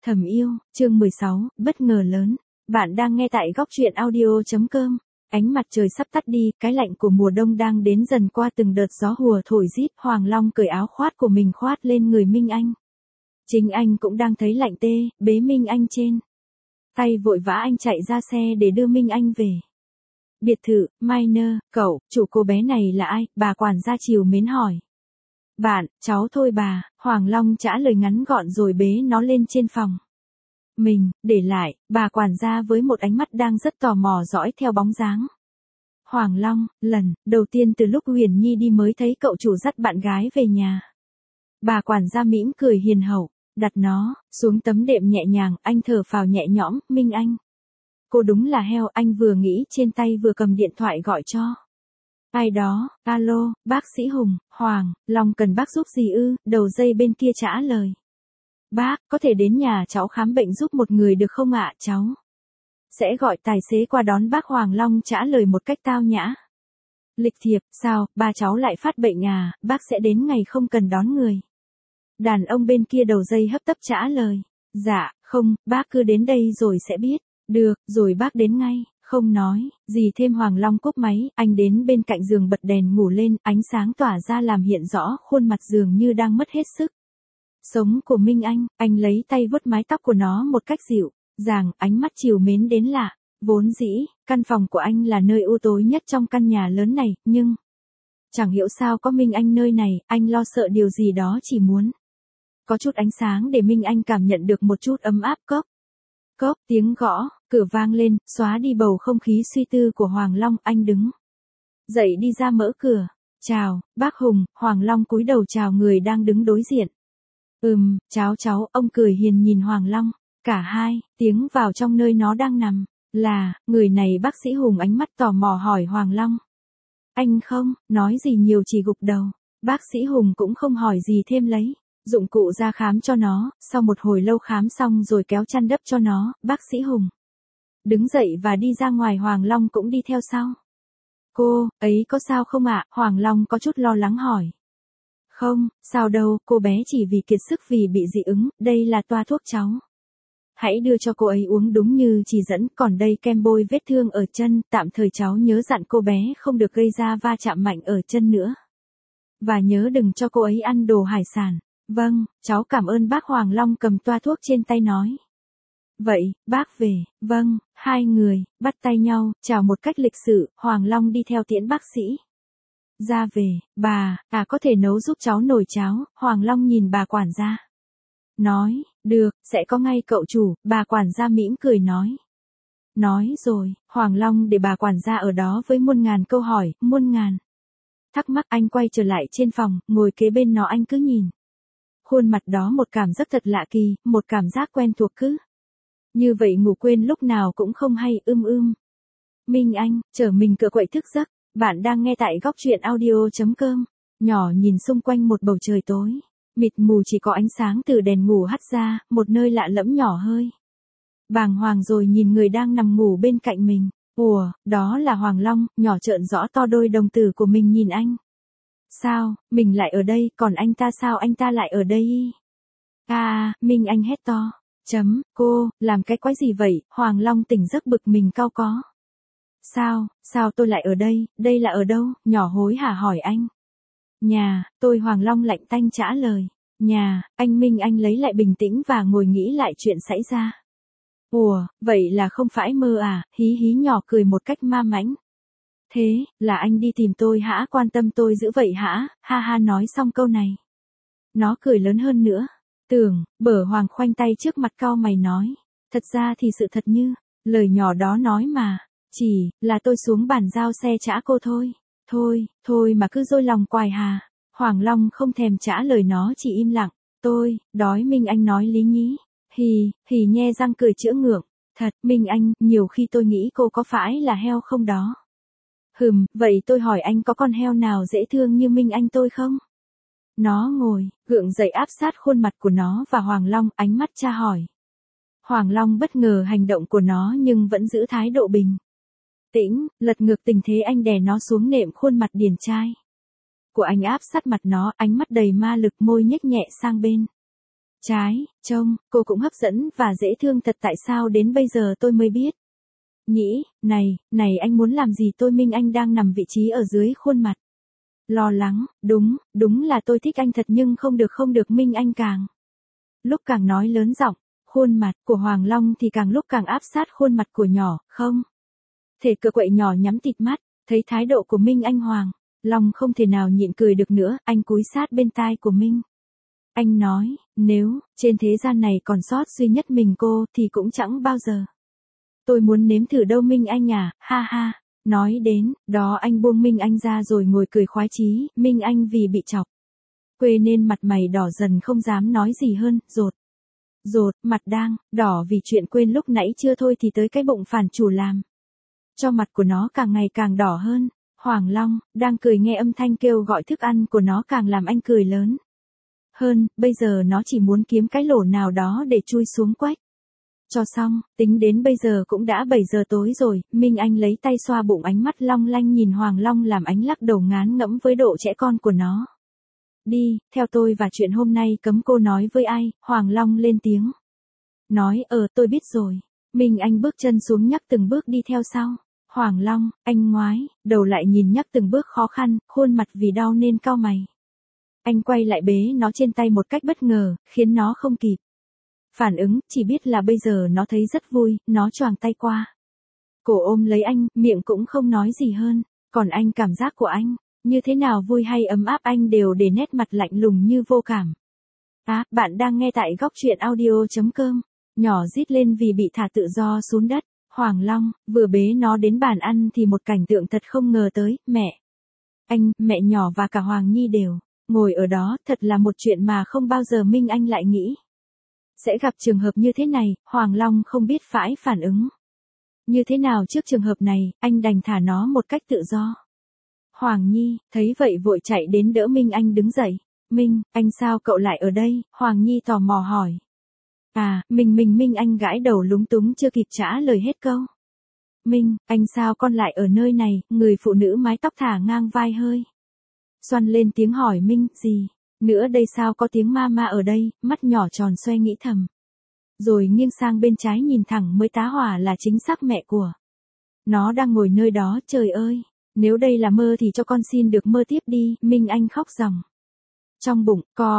Thầm yêu, chương 16, bất ngờ lớn. Bạn đang nghe tại góc truyện audio.com. Ánh mặt trời sắp tắt đi, cái lạnh của mùa đông đang đến dần qua từng đợt gió hùa thổi rít. Hoàng Long cởi áo khoác của mình khoát lên người Minh Anh. Chính anh cũng đang thấy lạnh tê, bế Minh Anh trên tay vội vã anh chạy ra xe để đưa Minh Anh về biệt thự. Minor, cậu, chủ cô bé này là ai? Bà quản gia trìu mến hỏi. Bạn, cháu thôi bà, Hoàng Long trả lời ngắn gọn rồi bế nó lên trên phòng mình, để lại, bà quản gia với một ánh mắt đang rất tò mò dõi theo bóng dáng Hoàng Long. Lần đầu tiên từ lúc Huyền Nhi đi mới thấy cậu chủ dắt bạn gái về nhà. Bà quản gia mỉm cười hiền hậu, đặt nó xuống tấm đệm nhẹ nhàng, anh thở phào nhẹ nhõm. Minh Anh, cô đúng là heo. Anh vừa nghĩ trên tay vừa cầm điện thoại gọi cho ai đó. Alo, bác sĩ Hùng. Hoàng Long cần bác giúp gì ư? Đầu dây bên kia trả lời. Bác, có thể đến nhà cháu khám bệnh giúp một người được không ạ? Cháu sẽ gọi tài xế qua đón bác. Hoàng Long trả lời một cách tao nhã, lịch thiệp. Sao, ba cháu lại phát bệnh à? Bác sẽ đến ngày không cần đón người. Đàn ông bên kia đầu dây hấp tấp trả lời. Dạ, không, bác cứ đến đây rồi sẽ biết. Được, rồi bác đến ngay. Không nói gì thêm, Hoàng Long cúp máy. Anh đến bên cạnh giường bật đèn ngủ lên, ánh sáng tỏa ra làm hiện rõ khuôn mặt dường như đang mất hết sức sống của Minh Anh lấy tay vuốt mái tóc của nó một cách dịu dàng, ánh mắt trìu mến đến lạ. Vốn dĩ, căn phòng của anh là nơi u tối nhất trong căn nhà lớn này, nhưng chẳng hiểu sao có Minh Anh nơi này, anh lo sợ điều gì đó, chỉ muốn có chút ánh sáng để Minh Anh cảm nhận được một chút ấm áp. Cốc, cốc, tiếng gõ cửa vang lên, xóa đi bầu không khí suy tư của Hoàng Long. Anh đứng dậy đi ra mở cửa. Chào, bác Hùng. Hoàng Long cúi đầu chào người đang đứng đối diện. Cháu, ông cười hiền nhìn Hoàng Long. Cả hai tiếng vào trong nơi nó đang nằm. Là, người này bác sĩ Hùng ánh mắt tò mò hỏi Hoàng Long. Anh không nói gì nhiều, chỉ gục đầu. Bác sĩ Hùng cũng không hỏi gì thêm, lấy dụng cụ ra khám cho nó. Sau một hồi lâu khám xong rồi kéo chăn đắp cho nó, bác sĩ Hùng đứng dậy và đi ra ngoài. Hoàng Long cũng đi theo sau. Cô ấy có sao không ạ? Hoàng Long có chút lo lắng hỏi. Không, sao đâu, cô bé chỉ vì kiệt sức vì bị dị ứng. Đây là toa thuốc cháu hãy đưa cho cô ấy uống đúng như chỉ dẫn. Còn đây kem bôi vết thương ở chân, tạm thời cháu nhớ dặn cô bé không được gây ra va chạm mạnh ở chân nữa. Và nhớ đừng cho cô ấy ăn đồ hải sản. Vâng, cháu cảm ơn bác. Hoàng Long cầm toa thuốc trên tay nói. Vậy, bác về. Vâng, hai người bắt tay nhau, chào một cách lịch sự. Hoàng Long đi theo tiễn bác sĩ ra về. Bà, có thể nấu giúp cháu nồi cháo. Hoàng Long nhìn bà quản gia nói. Được, sẽ có ngay cậu chủ. Bà quản gia mỉm cười nói. Nói rồi, Hoàng Long để bà quản gia ở đó với muôn ngàn câu hỏi, muôn ngàn thắc mắc. Anh quay trở lại trên phòng, ngồi kế bên nó. Anh cứ nhìn khuôn mặt đó một cảm giác thật lạ kỳ, một cảm giác quen thuộc cứ như vậy ngủ quên lúc nào cũng không hay. Minh Anh chở mình cựa quậy thức giấc. Bạn đang nghe tại góc truyện audio.com. Nhỏ nhìn xung quanh một bầu trời tối mịt mù, chỉ có ánh sáng từ đèn ngủ hắt ra. Một nơi lạ lẫm, nhỏ hơi bàng hoàng rồi nhìn người đang nằm ngủ bên cạnh mình. Ủa, đó là Hoàng Long. Nhỏ trợn rõ to đôi đồng tử của mình nhìn anh. Sao, mình lại ở đây, còn anh ta sao anh ta lại ở đây? Minh Anh hét to. Cô, làm cái quái gì vậy? Hoàng Long tỉnh giấc bực mình cau có. Sao tôi lại ở đây? Đây là ở đâu? Nhỏ hối hả hỏi anh. Nhà tôi. Hoàng Long lạnh tanh trả lời. Nhà anh. Minh Anh lấy lại bình tĩnh và ngồi nghĩ lại chuyện xảy ra. Ủa, vậy là không phải mơ à? Hí hí. Nhỏ cười một cách ma mãnh. Thế, là anh đi tìm tôi hả? Quan tâm tôi dữ vậy hả? Ha ha. Nói xong câu này, nó cười lớn hơn nữa. Bở Hoàng khoanh tay trước mặt cau mày nói. Thật ra thì sự thật như lời nhỏ đó nói mà. Chỉ là tôi xuống bàn giao xe trả cô thôi. Thôi mà cứ dôi lòng quài hà. Hoàng Long không thèm trả lời nó, chỉ im lặng. Tôi đói. Minh Anh nói lý nhí. Hì nhe răng cười chữa ngượng. Thật, Minh Anh, nhiều khi tôi nghĩ cô có phải là heo không đó. Vậy tôi hỏi anh, có con heo nào dễ thương như Minh Anh tôi không? Nó ngồi gượng dậy áp sát khuôn mặt của nó và Hoàng Long, ánh mắt tra hỏi. Hoàng Long bất ngờ hành động của nó nhưng vẫn giữ thái độ bình tĩnh, lật ngược tình thế. Anh đè nó xuống nệm, khuôn mặt điển trai của anh áp sát mặt nó, ánh mắt đầy ma lực, môi nhếch nhẹ sang bên Trái, trông, cô cũng hấp dẫn và dễ thương thật, tại sao đến bây giờ tôi mới biết. Nhĩ, này anh muốn làm gì tôi? Minh Anh đang nằm vị trí ở dưới khuôn mặt. Lo lắng, đúng là tôi thích anh thật nhưng không được. Minh Anh lúc càng nói lớn giọng, khuôn mặt của Hoàng Long thì lúc càng áp sát khuôn mặt của nhỏ, không. Thể cựa quậy nhỏ nhắm tịt mắt, thấy thái độ của Minh Anh Hoàng Long không thể nào nhịn cười được nữa, anh cúi sát bên tai của Minh. Anh nói, nếu trên thế gian này còn sót duy nhất mình cô thì cũng chẳng bao giờ. Tôi muốn nếm thử đâu Minh Anh à, ha ha. Nói đến, đó anh buông Minh Anh ra rồi ngồi cười khoái chí. Minh Anh vì bị chọc quê nên mặt mày đỏ dần không dám nói gì hơn, rột, mặt đang đỏ vì chuyện quên lúc nãy chưa thôi thì tới cái bụng phản chủ làm cho mặt của nó càng ngày càng đỏ hơn. Hoàng Long đang cười nghe âm thanh kêu gọi thức ăn của nó càng làm anh cười lớn hơn, bây giờ nó chỉ muốn kiếm cái lỗ nào đó để chui xuống quách cho xong. Tính đến bây giờ cũng đã 7 giờ tối rồi. Minh Anh lấy tay xoa bụng, ánh mắt long lanh nhìn Hoàng Long làm ánh lắc đầu ngán ngẫm với độ trẻ con của nó. Đi, theo tôi, và chuyện hôm nay cấm cô nói với ai. Hoàng Long lên tiếng. Nói, tôi biết rồi. Minh Anh bước chân xuống nhắc từng bước đi theo sau. Hoàng Long, anh ngoái đầu lại nhìn nhắc từng bước khó khăn, khuôn mặt vì đau nên cau mày. Anh quay lại bế nó trên tay một cách bất ngờ, khiến nó không kịp phản ứng, chỉ biết là bây giờ nó thấy rất vui. Nó choàng tay qua cổ ôm lấy anh, miệng cũng không nói gì hơn. Còn anh, cảm giác của anh như thế nào, vui hay ấm áp, anh đều để nét mặt lạnh lùng như vô cảm. Bạn đang nghe tại góc truyện audio.com. Nhỏ rít lên vì bị thả tự do xuống đất. Hoàng Long vừa bế nó đến bàn ăn thì một cảnh tượng thật không ngờ tới. Anh, mẹ nhỏ và cả Hoàng Nhi đều ngồi ở đó. Thật là một chuyện mà không bao giờ Minh Anh lại nghĩ sẽ gặp trường hợp như thế này. Hoàng Long không biết phải phản ứng như thế nào trước trường hợp này, anh đành thả nó một cách tự do. Hoàng Nhi thấy vậy vội chạy đến đỡ Minh Anh đứng dậy. Minh, anh sao cậu lại ở đây? Hoàng Nhi tò mò hỏi. Minh Anh gãi đầu lúng túng chưa kịp trả lời hết câu. Minh, anh sao con lại ở nơi này? Người phụ nữ mái tóc thả ngang vai hơi xoăn lên tiếng hỏi Minh, gì nữa đây, sao có tiếng mama ở đây? Mắt nhỏ tròn xoe nghĩ thầm. Rồi nghiêng sang bên trái nhìn thẳng mới tá hỏa là chính xác mẹ của nó đang ngồi nơi đó. Trời ơi, nếu đây là mơ thì cho con xin được mơ tiếp đi. Minh Anh khóc ròng trong bụng, co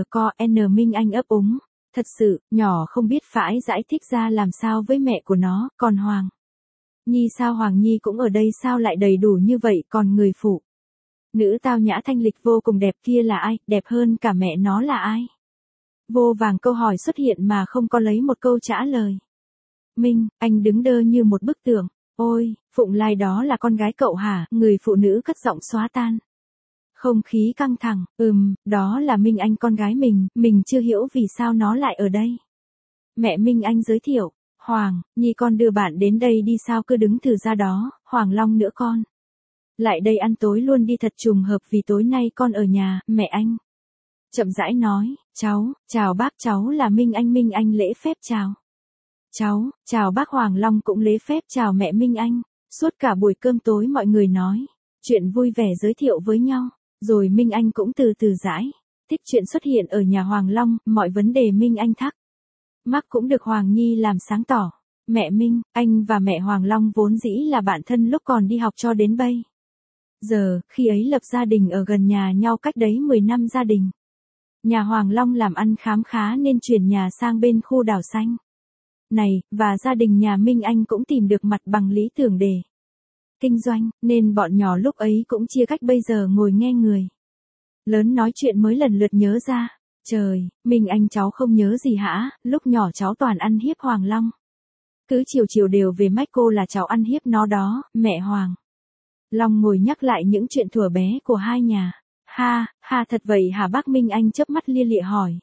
n. Minh Anh ấp úng. Thật sự, nhỏ không biết phải giải thích ra làm sao với mẹ của nó. Còn Hoàng Nhi sao? Hoàng Nhi cũng ở đây sao lại đầy đủ như vậy? Còn người phụ nữ tao nhã thanh lịch vô cùng đẹp kia là ai? Đẹp hơn cả mẹ nó là ai? Vô vàng câu hỏi xuất hiện mà không có lấy một câu trả lời. Minh, anh đứng đơ như một bức tượng. Ôi, Phụng Lai đó là con gái cậu hả? Người phụ nữ cất giọng xóa tan không khí căng thẳng. Đó là Minh Anh, con gái mình chưa hiểu vì sao nó lại ở đây. Mẹ Minh Anh giới thiệu. Hoàng Nhi, con đưa bạn đến đây đi, sao cứ đứng thử ra đó. Hoàng Long nữa, con lại đây ăn tối luôn đi, thật trùng hợp vì tối nay con ở nhà. Mẹ anh chậm rãi nói. Cháu, chào bác, cháu là Minh Anh. Minh Anh lễ phép chào. Cháu, chào bác. Hoàng Long cũng lễ phép chào mẹ Minh Anh. Suốt cả buổi cơm tối mọi người nói chuyện vui vẻ giới thiệu với nhau. Rồi Minh Anh cũng từ từ giải thích chuyện xuất hiện ở nhà Hoàng Long. Mọi vấn đề Minh Anh thắc mắc cũng được Hoàng Nhi làm sáng tỏ. Mẹ Minh Anh và mẹ Hoàng Long vốn dĩ là bạn thân lúc còn đi học cho đến bây giờ. Khi ấy lập gia đình ở gần nhà nhau, cách đấy 10 năm. Gia đình nhà Hoàng Long làm ăn khám khá nên chuyển nhà sang bên khu đảo xanh này, và gia đình nhà Minh Anh cũng tìm được mặt bằng lý tưởng để kinh doanh, nên bọn nhỏ lúc ấy cũng chia cách. Bây giờ ngồi nghe người lớn nói chuyện mới lần lượt nhớ ra. Trời, Minh Anh cháu không nhớ gì hả? Lúc nhỏ cháu toàn ăn hiếp Hoàng Long. Cứ chiều đều về mách cô là cháu ăn hiếp nó đó. Mẹ Hoàng Long ngồi nhắc lại những chuyện thuở bé của hai nhà. Ha, thật vậy hả bác? Minh Anh chớp mắt lia lịa hỏi.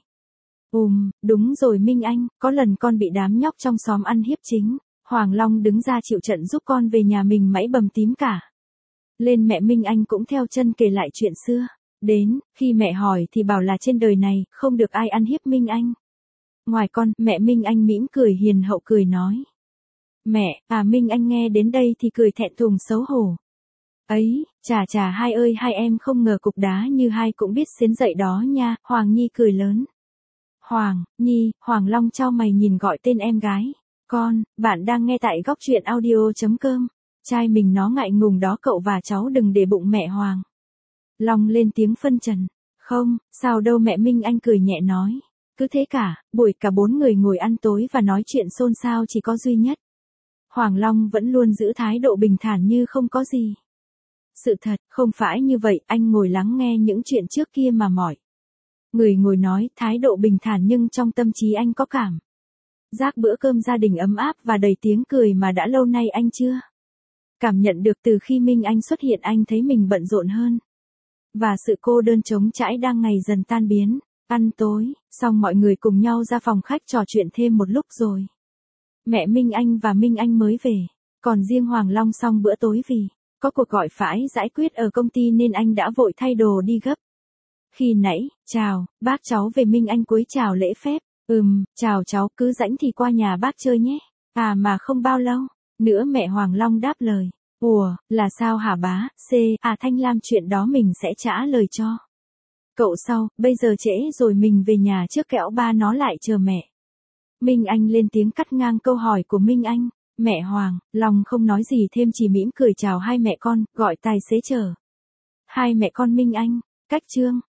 Đúng rồi Minh Anh, có lần con bị đám nhóc trong xóm ăn hiếp chính. Hoàng Long đứng ra chịu trận giúp con về nhà mình mẩy bầm tím cả lên. Mẹ Minh Anh cũng theo chân kể lại chuyện xưa. Đến, khi mẹ hỏi thì bảo là trên đời này, không được ai ăn hiếp Minh Anh ngoài con. Mẹ Minh Anh mỉm cười hiền hậu cười nói. Mẹ, Minh Anh nghe đến đây thì cười thẹn thùng xấu hổ. Ấy, chà hai ơi, hai em không ngờ cục đá như hai cũng biết xến dậy đó nha. Hoàng Nhi cười lớn. Hoàng, Nhi, Hoàng Long chau mày nhìn gọi tên em gái. Con, bạn đang nghe tại góc truyện audio.com. Trai mình nó ngại ngùng đó cậu và cháu đừng để bụng mẹ Hoàng. Long lên tiếng phân trần. Không, sao đâu mẹ Minh Anh cười nhẹ nói. Cứ thế cả 4 người ngồi ăn tối và nói chuyện xôn xao chỉ có duy nhất. Hoàng Long vẫn luôn giữ thái độ bình thản như không có gì. Sự thật, không phải như vậy, anh ngồi lắng nghe những chuyện trước kia mà mỏi. Người ngồi nói, thái độ bình thản nhưng trong tâm trí anh có cảm giác bữa cơm gia đình ấm áp và đầy tiếng cười mà đã lâu nay anh chưa cảm nhận được. Từ khi Minh Anh xuất hiện anh thấy mình bận rộn hơn. Và sự cô đơn trống trải đang ngày dần tan biến. Ăn tối, xong mọi người cùng nhau ra phòng khách trò chuyện thêm một lúc rồi. Mẹ Minh Anh và Minh Anh mới về. Còn riêng Hoàng Long xong bữa tối vì có cuộc gọi phải giải quyết ở công ty nên anh đã vội thay đồ đi gấp. Khi nãy, chào, bác cháu về Minh Anh cúi chào lễ phép. Chào cháu, cứ rảnh thì qua nhà bác chơi nhé. À mà không bao lâu nữa mẹ Hoàng Long đáp lời. Ủa, là sao hả bá? Thanh Lam chuyện đó mình sẽ trả lời cho cậu sau, bây giờ trễ rồi mình về nhà trước kẻo ba nó lại chờ mẹ. Minh Anh lên tiếng cắt ngang câu hỏi của Minh Anh. Mẹ Hoàng, Long không nói gì thêm chỉ mỉm cười chào hai mẹ con, gọi tài xế chở hai mẹ con Minh Anh cách Trương